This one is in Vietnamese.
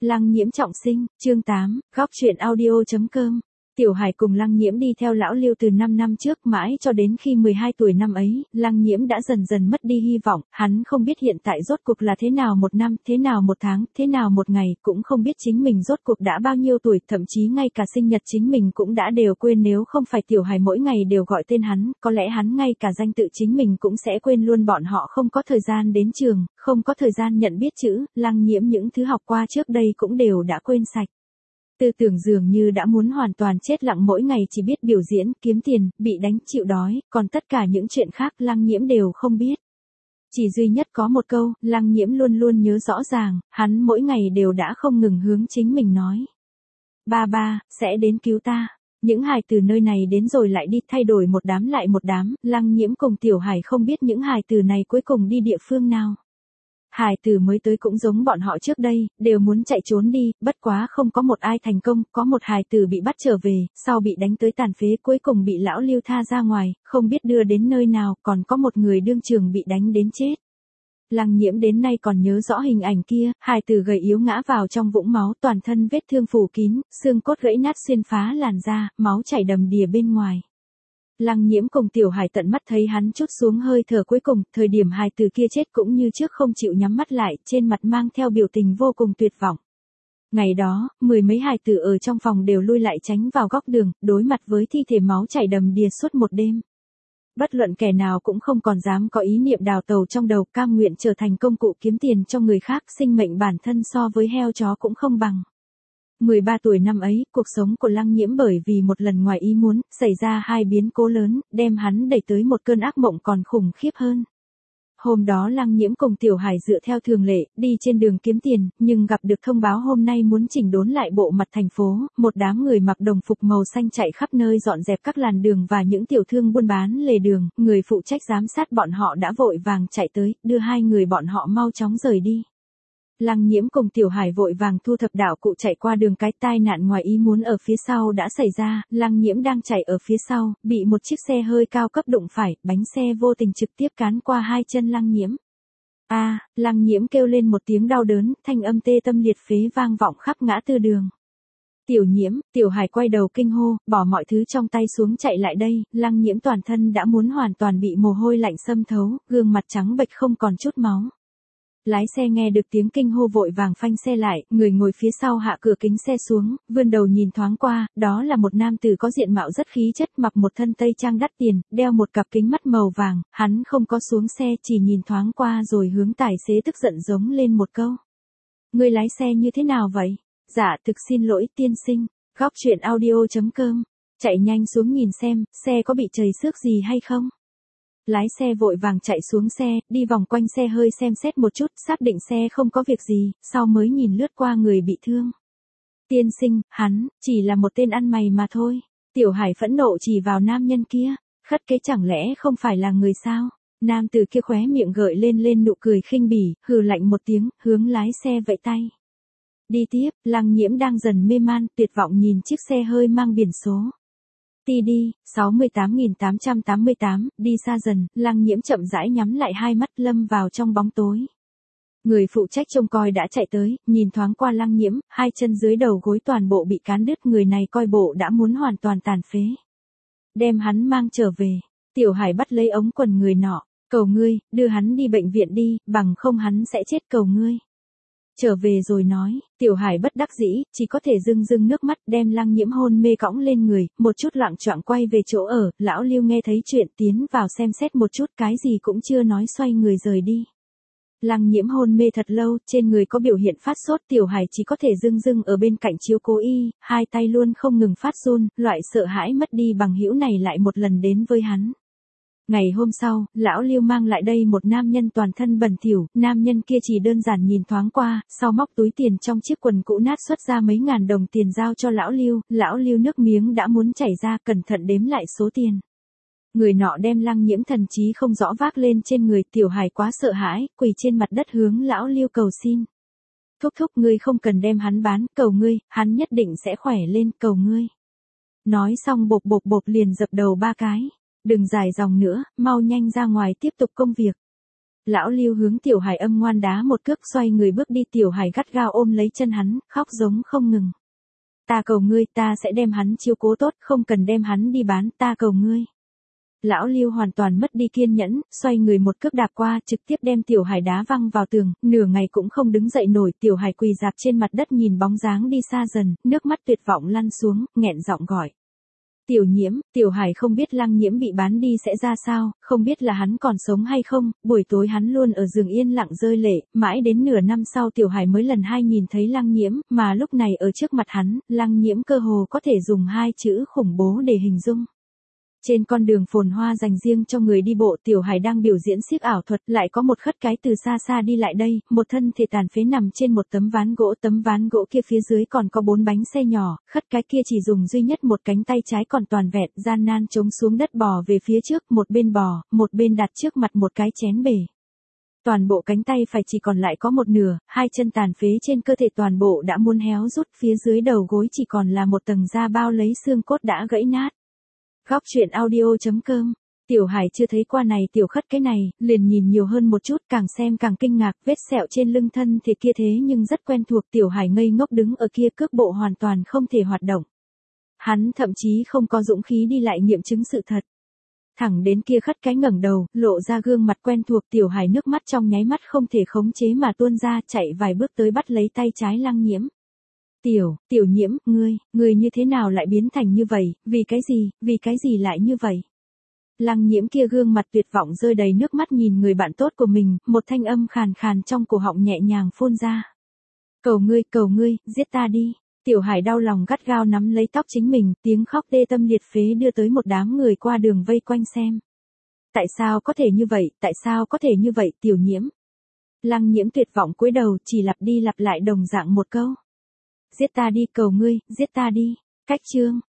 Lăng Nhiễm trọng sinh, chương 8, góc truyện audio.com. Tiểu Hải cùng Lăng Nhiễm đi theo lão Lưu từ 5 năm trước mãi cho đến khi 12 tuổi năm ấy, Lăng Nhiễm đã dần dần mất đi hy vọng, hắn không biết hiện tại rốt cuộc là thế nào một năm, thế nào một tháng, thế nào một ngày, cũng không biết chính mình rốt cuộc đã bao nhiêu tuổi, thậm chí ngay cả sinh nhật chính mình cũng đã đều quên, nếu không phải Tiểu Hải mỗi ngày đều gọi tên hắn, có lẽ hắn ngay cả danh tự chính mình cũng sẽ quên luôn. Bọn họ không có thời gian đến trường, không có thời gian nhận biết chữ, Lăng Nhiễm những thứ học qua trước đây cũng đều đã quên sạch. Tư tưởng dường như đã muốn hoàn toàn chết lặng, mỗi ngày chỉ biết biểu diễn, kiếm tiền, bị đánh, chịu đói, còn tất cả những chuyện khác Lăng Nhiễm đều không biết. Chỉ duy nhất có một câu, Lăng Nhiễm luôn luôn nhớ rõ ràng, hắn mỗi ngày đều đã không ngừng hướng chính mình nói. Ba, sẽ đến cứu ta. Những hài từ nơi này đến rồi lại đi, thay đổi một đám lại một đám, Lăng Nhiễm cùng Tiểu Hải không biết những hài từ này cuối cùng đi địa phương nào. Hài tử mới tới cũng giống bọn họ trước đây, đều muốn chạy trốn đi, bất quá không có một ai thành công, có một hài tử bị bắt trở về, sau bị đánh tới tàn phế, cuối cùng bị lão Lưu tha ra ngoài, không biết đưa đến nơi nào, còn có một người đương trường bị đánh đến chết. Lăng Nhiễm đến nay còn nhớ rõ hình ảnh kia, hài tử gầy yếu ngã vào trong vũng máu, toàn thân vết thương phủ kín, xương cốt gãy nát xuyên phá làn da, máu chảy đầm đìa bên ngoài. Lăng Nhiễm cùng Tiểu Hải tận mắt thấy hắn trút xuống hơi thở cuối cùng, thời điểm hài tử kia chết cũng như trước không chịu nhắm mắt lại, trên mặt mang theo biểu tình vô cùng tuyệt vọng. Ngày đó, mười mấy hài tử ở trong phòng đều lui lại tránh vào góc đường, đối mặt với thi thể máu chảy đầm đìa suốt một đêm. Bất luận kẻ nào cũng không còn dám có ý niệm đào tẩu trong đầu, cam nguyện trở thành công cụ kiếm tiền cho người khác, sinh mệnh bản thân so với heo chó cũng không bằng. 13 tuổi năm ấy, cuộc sống của Lăng Nhiễm bởi vì một lần ngoài ý muốn, xảy ra hai biến cố lớn, đem hắn đẩy tới một cơn ác mộng còn khủng khiếp hơn. Hôm đó Lăng Nhiễm cùng Tiểu Hải dựa theo thường lệ, đi trên đường kiếm tiền, nhưng gặp được thông báo hôm nay muốn chỉnh đốn lại bộ mặt thành phố, một đám người mặc đồng phục màu xanh chạy khắp nơi dọn dẹp các làn đường và những tiểu thương buôn bán lề đường, người phụ trách giám sát bọn họ đã vội vàng chạy tới, đưa hai người bọn họ mau chóng rời đi. Lăng Nhiễm cùng Tiểu Hải vội vàng thu thập đạo cụ chạy qua đường, cái tai nạn ngoài ý muốn ở phía sau đã xảy ra, Lăng Nhiễm đang chạy ở phía sau, bị một chiếc xe hơi cao cấp đụng phải, bánh xe vô tình trực tiếp cán qua hai chân Lăng Nhiễm. Lăng Nhiễm kêu lên một tiếng đau đớn, thanh âm tê tâm liệt phế vang vọng khắp ngã tư đường. Tiểu Nhiễm, Tiểu Hải quay đầu kinh hô, bỏ mọi thứ trong tay xuống chạy lại đây, Lăng Nhiễm toàn thân đã muốn hoàn toàn bị mồ hôi lạnh xâm thấu, gương mặt trắng bệch không còn chút máu. Lái xe nghe được tiếng kinh hô vội vàng phanh xe lại, người ngồi phía sau hạ cửa kính xe xuống, vươn đầu nhìn thoáng qua, đó là một nam tử có diện mạo rất khí chất, mặc một thân tây trang đắt tiền, đeo một cặp kính mắt màu vàng, hắn không có xuống xe, chỉ nhìn thoáng qua rồi hướng tài xế tức giận giống lên một câu. Người lái xe như thế nào vậy? Dạ thực xin lỗi tiên sinh, góc truyện audio.com, chạy nhanh xuống nhìn xem, xe có bị trầy xước gì hay không? Lái xe vội vàng chạy xuống xe, đi vòng quanh xe hơi xem xét một chút, xác định xe không có việc gì, sau mới nhìn lướt qua người bị thương. Tiên sinh, hắn, chỉ là một tên ăn mày mà thôi. Tiểu Hải phẫn nộ chỉ vào nam nhân kia, khất cái chẳng lẽ không phải là người sao? Nam tử kia khóe miệng gợi lên nụ cười khinh bỉ, hừ lạnh một tiếng, hướng lái xe vẫy tay. Đi tiếp, Lăng Nhiễm đang dần mê man, tuyệt vọng nhìn chiếc xe hơi mang biển số TD 68888, đi xa dần, Lăng Nhiễm chậm rãi nhắm lại hai mắt, lâm vào trong bóng tối. Người phụ trách trông coi đã chạy tới, nhìn thoáng qua Lăng Nhiễm, hai chân dưới đầu gối toàn bộ bị cán đứt, người này coi bộ đã muốn hoàn toàn tàn phế. Đem hắn mang trở về. Tiểu Hải bắt lấy ống quần người nọ, cầu ngươi, đưa hắn đi bệnh viện đi, bằng không hắn sẽ chết, cầu ngươi. Trở về rồi nói, Tiểu Hải bất đắc dĩ, chỉ có thể rưng nước mắt, đem Lăng Nhiễm hôn mê cõng lên người, một chút loạng choạng quay về chỗ ở, lão Lưu nghe thấy chuyện tiến vào xem xét một chút, cái gì cũng chưa nói, xoay người rời đi. Lăng Nhiễm hôn mê thật lâu, trên người có biểu hiện phát sốt, Tiểu Hải chỉ có thể rưng ở bên cạnh chiếu cố y, hai tay luôn không ngừng phát run, loại sợ hãi mất đi bằng hữu này lại một lần đến với hắn. Ngày hôm sau, lão Lưu mang lại đây một nam nhân toàn thân bẩn thỉu, nam nhân kia chỉ đơn giản nhìn thoáng qua, sau móc túi tiền trong chiếc quần cũ nát xuất ra mấy ngàn đồng tiền giao cho lão Lưu nước miếng đã muốn chảy ra, cẩn thận đếm lại số tiền. Người nọ đem Lăng Nhiễm thần trí không rõ vác lên trên người, Tiểu Hải quá sợ hãi, quỳ trên mặt đất hướng lão Lưu cầu xin. Thúc ngươi không cần đem hắn bán, cầu ngươi, hắn nhất định sẽ khỏe lên, cầu ngươi. Nói xong bộp liền dập đầu ba cái. Đừng dài dòng nữa, mau nhanh ra ngoài tiếp tục công việc. Lão Lưu hướng Tiểu Hải âm ngoan đá một cước, xoay người bước đi. Tiểu Hải gắt gao ôm lấy chân hắn, khóc giống không ngừng. Ta cầu ngươi, ta sẽ đem hắn chiếu cố tốt, không cần đem hắn đi bán, ta cầu ngươi. Lão Lưu hoàn toàn mất đi kiên nhẫn, xoay người một cước đạp qua, trực tiếp đem Tiểu Hải đá văng vào tường, nửa ngày cũng không đứng dậy nổi. Tiểu Hải quỳ dạp trên mặt đất nhìn bóng dáng đi xa dần, nước mắt tuyệt vọng lăn xuống, nghẹn giọng gọi. Tiểu Nhiễm. Tiểu Hải không biết Lăng Nhiễm bị bán đi sẽ ra sao, không biết là hắn còn sống hay không. Buổi tối hắn luôn ở giường yên lặng rơi lệ, mãi đến nửa năm sau Tiểu Hải mới lần hai nhìn thấy Lăng Nhiễm, mà lúc này ở trước mặt hắn, Lăng Nhiễm cơ hồ có thể dùng hai chữ khủng bố để hình dung. Trên con đường phồn hoa dành riêng cho người đi bộ, Tiểu Hải đang biểu diễn xiếc ảo thuật, lại có một khất cái từ xa xa đi lại đây, một thân thể tàn phế nằm trên một tấm ván gỗ kia phía dưới còn có 4 bánh xe nhỏ, khất cái kia chỉ dùng duy nhất một cánh tay trái còn toàn vẹn, gian nan chống xuống đất bò về phía trước, một bên bò, một bên đặt trước mặt một cái chén bể. Toàn bộ cánh tay phải chỉ còn lại có một nửa, hai chân tàn phế trên cơ thể toàn bộ đã muốn héo rút, phía dưới đầu gối chỉ còn là một tầng da bao lấy xương cốt đã gãy nát. Góc truyện audio.com. Tiểu Hải chưa thấy qua này tiểu khất cái này, liền nhìn nhiều hơn một chút, càng xem càng kinh ngạc, vết sẹo trên lưng thân thể kia thế nhưng rất quen thuộc. Tiểu Hải ngây ngốc đứng ở kia, cước bộ hoàn toàn không thể hoạt động. Hắn thậm chí không có dũng khí đi lại nghiệm chứng sự thật. Thẳng đến kia khất cái ngẩng đầu, lộ ra gương mặt quen thuộc. Tiểu Hải nước mắt trong nháy mắt không thể khống chế mà tuôn ra, chạy vài bước tới bắt lấy tay trái Lăng Nhiễm. Tiểu Nhiễm, ngươi như thế nào lại biến thành như vậy, vì cái gì lại như vậy? Lăng Nhiễm kia gương mặt tuyệt vọng rơi đầy nước mắt nhìn người bạn tốt của mình, một thanh âm khàn khàn trong cổ họng nhẹ nhàng phun ra. Cầu ngươi, giết ta đi. Tiểu Hải đau lòng gắt gao nắm lấy tóc chính mình, tiếng khóc tê tâm liệt phế đưa tới một đám người qua đường vây quanh xem. Tại sao có thể như vậy, Tiểu Nhiễm? Lăng Nhiễm tuyệt vọng cúi đầu, chỉ lặp đi lặp lại đồng dạng một câu. Giết ta đi, cầu ngươi, giết ta đi. Cách chương.